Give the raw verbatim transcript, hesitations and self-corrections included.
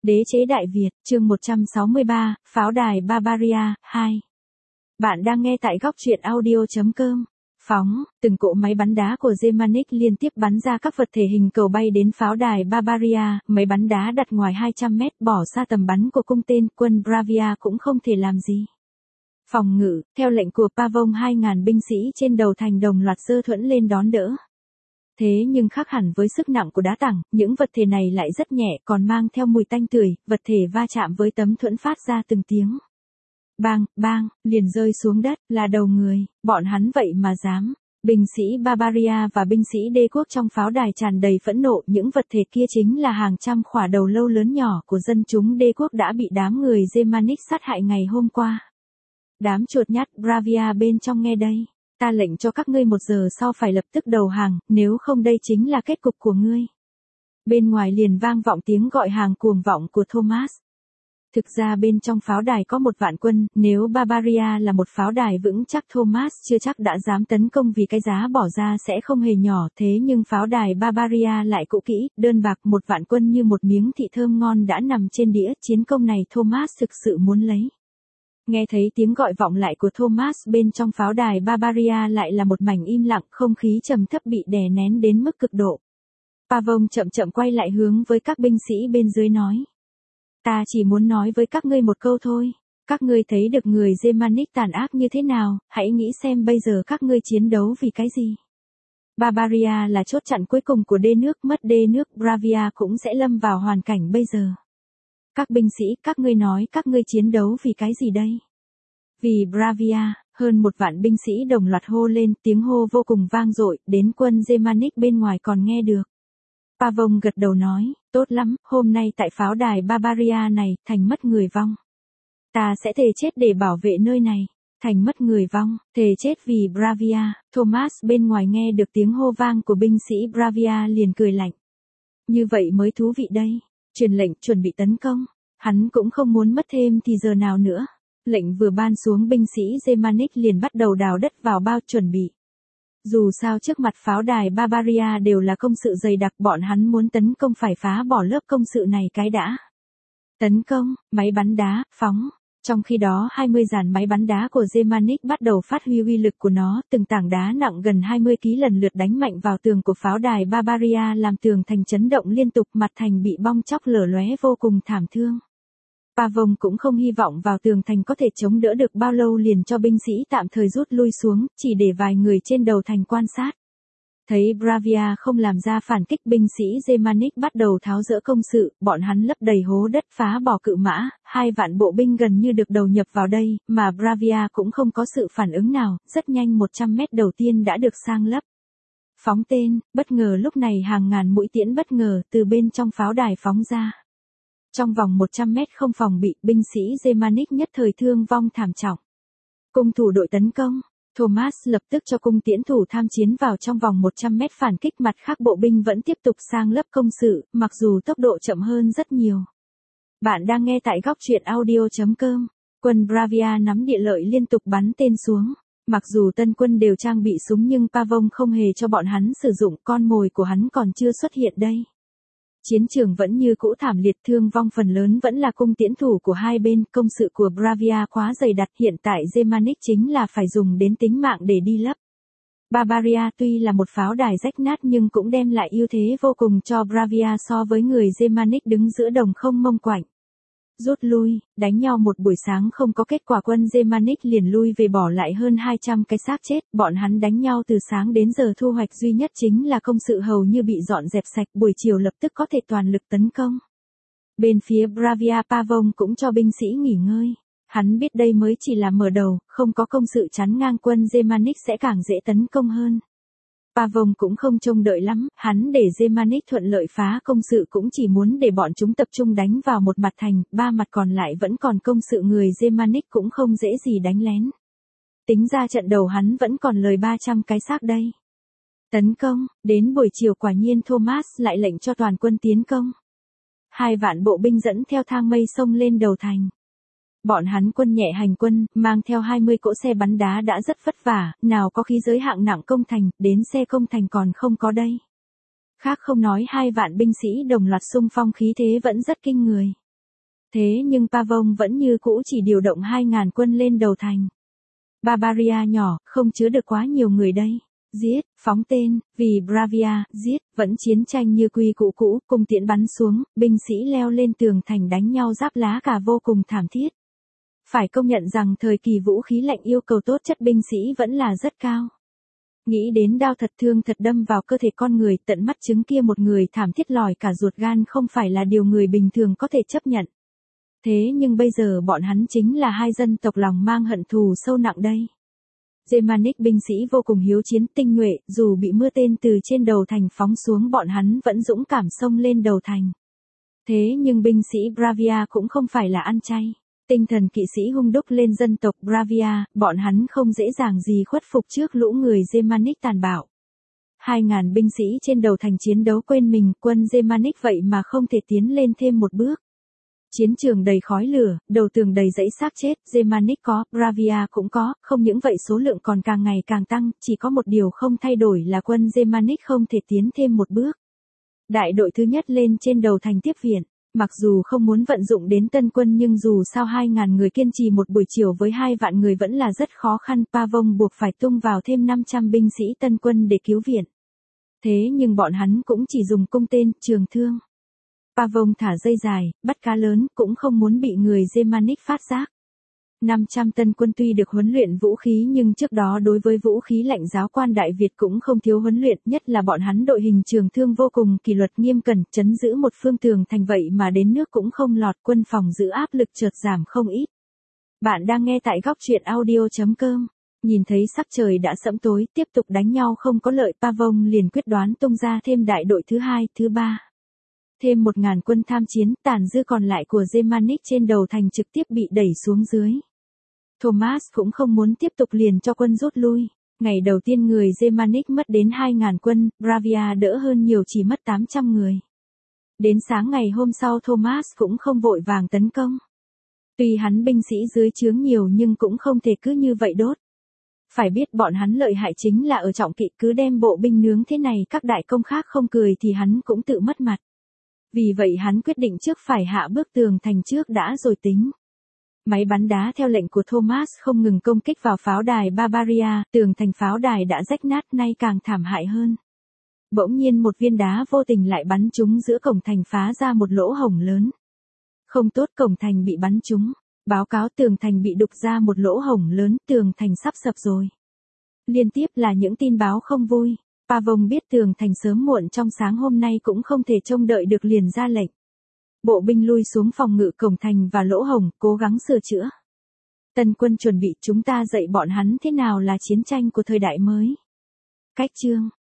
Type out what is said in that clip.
Đế chế Đại Việt, chương một trăm sáu mươi ba, Pháo đài Barbaria, hai. Bạn đang nghe tại góc truyện audio.com. Phóng, từng cỗ máy bắn đá của Germanic liên tiếp bắn ra các vật thể hình cầu bay đến pháo đài Barbaria, máy bắn đá đặt ngoài hai trăm mét bỏ xa tầm bắn của cung tên, quân Bravia cũng không thể làm gì. Phòng ngự, theo lệnh của Pavon hai nghìn binh sĩ trên đầu thành đồng loạt giơ thuẫn lên đón đỡ. Thế nhưng khác hẳn với sức nặng của đá tảng, những vật thể này lại rất nhẹ còn mang theo mùi tanh tưởi, vật thể va chạm với tấm thuẫn phát ra từng tiếng. Bang, bang, liền rơi xuống đất, là đầu người, bọn hắn vậy mà dám. Binh sĩ Barbaria và binh sĩ đế quốc trong pháo đài tràn đầy phẫn nộ, những vật thể kia chính là hàng trăm khỏa đầu lâu lớn nhỏ của dân chúng đế quốc đã bị đám người Germanic sát hại ngày hôm qua. Đám chuột nhắt Bravia bên trong nghe đây. Ta lệnh cho các ngươi một giờ sau phải lập tức đầu hàng, nếu không đây chính là kết cục của ngươi. Bên ngoài liền vang vọng tiếng gọi hàng cuồng vọng của Thomas. Thực ra bên trong pháo đài có một vạn quân, nếu Barbaria là một pháo đài vững chắc Thomas chưa chắc đã dám tấn công vì cái giá bỏ ra sẽ không hề nhỏ, thế nhưng pháo đài Barbaria lại cũ kỹ, đơn bạc, một vạn quân như một miếng thịt thơm ngon đã nằm trên đĩa, chiến công này Thomas thực sự muốn lấy. Nghe thấy tiếng gọi vọng lại của Thomas bên trong pháo đài Barbaria lại là một mảnh im lặng, không khí trầm thấp bị đè nén đến mức cực độ. Pavon chậm chậm quay lại hướng với các binh sĩ bên dưới nói. Ta chỉ muốn nói với các ngươi một câu thôi. Các ngươi thấy được người Germanic tàn ác như thế nào, hãy nghĩ xem bây giờ các ngươi chiến đấu vì cái gì. Barbaria là chốt chặn cuối cùng của đê nước, mất đê nước Bravia cũng sẽ lâm vào hoàn cảnh bây giờ. Các binh sĩ, các ngươi nói các ngươi chiến đấu vì cái gì đây? Vì Bravia, hơn một vạn binh sĩ đồng loạt hô lên, tiếng hô vô cùng vang dội, đến quân Germanic bên ngoài còn nghe được. Pavon gật đầu nói, tốt lắm, hôm nay tại pháo đài Barbaria này, thành mất người vong. Ta sẽ thề chết để bảo vệ nơi này, thành mất người vong, thề chết vì Bravia. Thomas bên ngoài nghe được tiếng hô vang của binh sĩ Bravia liền cười lạnh. Như vậy mới thú vị đây. Truyền lệnh chuẩn bị tấn công, hắn cũng không muốn mất thêm thì giờ nào nữa. Lệnh vừa ban xuống binh sĩ Germanic liền bắt đầu đào đất vào bao chuẩn bị. Dù sao trước mặt pháo đài Barbaria đều là công sự dày đặc, bọn hắn muốn tấn công phải phá bỏ lớp công sự này cái đã. Tấn công, máy bắn đá, phóng. Trong khi đó hai mươi dàn máy bắn đá của Germanic bắt đầu phát huy uy lực của nó, từng tảng đá nặng gần hai mươi ki lô gam lần lượt đánh mạnh vào tường của pháo đài Barbaria làm tường thành chấn động liên tục, mặt thành bị bong chóc lở lóe vô cùng thảm thương. Pavon cũng không hy vọng vào tường thành có thể chống đỡ được bao lâu liền cho binh sĩ tạm thời rút lui xuống, chỉ để vài người trên đầu thành quan sát. Thấy Bravia không làm ra phản kích, binh sĩ Germanic bắt đầu tháo dỡ công sự, bọn hắn lấp đầy hố đất phá bỏ cự mã, hai vạn bộ binh gần như được đầu nhập vào đây, mà Bravia cũng không có sự phản ứng nào, rất nhanh một trăm mét đầu tiên đã được sang lấp. Phóng tên, bất ngờ lúc này hàng ngàn mũi tiễn bất ngờ từ bên trong pháo đài phóng ra. Trong vòng một trăm mét không phòng bị, binh sĩ Germanic nhất thời thương vong thảm trọng. Cung thủ đội tấn công. Thomas lập tức cho cung tiễn thủ tham chiến vào trong vòng một trăm mét phản kích, mặt khác bộ binh vẫn tiếp tục sang lấp công sự, mặc dù tốc độ chậm hơn rất nhiều. Bạn đang nghe tại góc truyện audio.com. Quân Bravia nắm địa lợi liên tục bắn tên xuống. Mặc dù tân quân đều trang bị súng nhưng Pavon không hề cho bọn hắn sử dụng, con mồi của hắn còn chưa xuất hiện đây. Chiến trường vẫn như cũ thảm liệt, thương vong phần lớn vẫn là cung tiễn thủ của hai bên, công sự của Bravia quá dày đặc, hiện tại Germanic chính là phải dùng đến tính mạng để đi lấp. Barbaria tuy là một pháo đài rách nát nhưng cũng đem lại ưu thế vô cùng cho Bravia so với người Germanic đứng giữa đồng không mông quạnh. Rút lui, đánh nhau một buổi sáng không có kết quả, quân Germanic liền lui về bỏ lại hơn hai trăm cái xác chết, bọn hắn đánh nhau từ sáng đến giờ, thu hoạch duy nhất chính là công sự hầu như bị dọn dẹp sạch, buổi chiều lập tức có thể toàn lực tấn công. Bên phía Bravia, Pavon cũng cho binh sĩ nghỉ ngơi. Hắn biết đây mới chỉ là mở đầu, không có công sự chắn ngang quân Germanic sẽ càng dễ tấn công hơn. Pavon cũng không trông đợi lắm, hắn để Germanic thuận lợi phá công sự cũng chỉ muốn để bọn chúng tập trung đánh vào một mặt thành, ba mặt còn lại vẫn còn công sự, người Germanic cũng không dễ gì đánh lén. Tính ra trận đầu hắn vẫn còn lời ba trăm cái xác đây. Tấn công, đến buổi chiều quả nhiên Thomas lại lệnh cho toàn quân tiến công. Hai vạn bộ binh dẫn theo thang mây xông lên đầu thành. Bọn hắn quân nhẹ hành quân, mang theo hai mươi cỗ xe bắn đá đã rất vất vả, nào có khí giới hạng nặng công thành, đến xe công thành còn không có đây. Khác không nói hai vạn binh sĩ đồng loạt xung phong, khí thế vẫn rất kinh người. Thế nhưng Pavon vẫn như cũ chỉ điều động hai ngàn quân lên đầu thành. Barbaria nhỏ, không chứa được quá nhiều người đây. Giết, phóng tên, vì Bravia, giết, vẫn chiến tranh như quy cũ cũ, cung tiễn bắn xuống, binh sĩ leo lên tường thành đánh nhau giáp lá cả vô cùng thảm thiết. Phải công nhận rằng thời kỳ vũ khí lạnh yêu cầu tố chất binh sĩ vẫn là rất cao. Nghĩ đến đao thật thương thật đâm vào cơ thể con người, tận mắt chứng kia một người thảm thiết lòi cả ruột gan không phải là điều người bình thường có thể chấp nhận. Thế nhưng bây giờ bọn hắn chính là hai dân tộc lòng mang hận thù sâu nặng đây. Germanic binh sĩ vô cùng hiếu chiến tinh nhuệ, dù bị mưa tên từ trên đầu thành phóng xuống bọn hắn vẫn dũng cảm xông lên đầu thành. Thế nhưng binh sĩ Bravia cũng không phải là ăn chay. Tinh thần kỵ sĩ hung đúc lên dân tộc Bravia, bọn hắn không dễ dàng gì khuất phục trước lũ người Germanic tàn bạo. Hai ngàn binh sĩ trên đầu thành chiến đấu quên mình, quân Germanic vậy mà không thể tiến lên thêm một bước. Chiến trường đầy khói lửa, đầu tường đầy dãy xác chết, Germanic có, Bravia cũng có, không những vậy số lượng còn càng ngày càng tăng, chỉ có một điều không thay đổi là quân Germanic không thể tiến thêm một bước. Đại đội thứ nhất lên trên đầu thành tiếp viện. Mặc dù không muốn vận dụng đến tân quân nhưng dù sao hai ngàn người kiên trì một buổi chiều với hai vạn người vẫn là rất khó khăn. Pavon buộc phải tung vào thêm năm trăm binh sĩ tân quân để cứu viện. Thế nhưng bọn hắn cũng chỉ dùng cung tên, trường thương. Pavon thả dây dài, bắt cá lớn, cũng không muốn bị người Germanic phát giác. năm trăm tân quân tuy được huấn luyện vũ khí nhưng trước đó đối với vũ khí lạnh giáo quan Đại Việt cũng không thiếu huấn luyện, nhất là bọn hắn đội hình trường thương vô cùng kỷ luật nghiêm cẩn, trấn giữ một phương tường thành vậy mà đến nước cũng không lọt, quân phòng giữ áp lực chợt giảm không ít. Bạn đang nghe tại góc truyện audio chấm com. Nhìn thấy sắc trời đã sẫm tối, tiếp tục đánh nhau không có lợi, Pavon liền quyết đoán tung ra thêm đại đội thứ hai, thứ ba. Thêm một ngàn quân tham chiến, tàn dư còn lại của Germanic trên đầu thành trực tiếp bị đẩy xuống dưới. Thomas cũng không muốn tiếp tục liền cho quân rút lui. Ngày đầu tiên người Germanic mất đến hai ngàn quân, Bravia đỡ hơn nhiều chỉ mất tám trăm người. Đến sáng ngày hôm sau Thomas cũng không vội vàng tấn công. Tuy hắn binh sĩ dưới trướng nhiều nhưng cũng không thể cứ như vậy đốt. Phải biết bọn hắn lợi hại chính là ở trọng kỵ, cứ đem bộ binh nướng thế này các đại công khác không cười thì hắn cũng tự mất mặt. Vì vậy hắn quyết định trước phải hạ bước tường thành trước đã rồi tính. Máy bắn đá theo lệnh của Thomas không ngừng công kích vào pháo đài Barbaria, tường thành pháo đài đã rách nát nay càng thảm hại hơn. Bỗng nhiên một viên đá vô tình lại bắn trúng giữa cổng thành phá ra một lỗ hổng lớn. Không tốt, cổng thành bị bắn trúng. Báo cáo tường thành bị đục ra một lỗ hổng lớn, tường thành sắp sập rồi. Liên tiếp là những tin báo không vui. Pavon biết tường thành sớm muộn trong sáng hôm nay cũng không thể trông đợi được liền ra lệnh. Bộ binh lui xuống phòng ngự cổng thành và lỗ hổng, cố gắng sửa chữa. Tân quân chuẩn bị, chúng ta dạy bọn hắn thế nào là chiến tranh của thời đại mới. Cách chương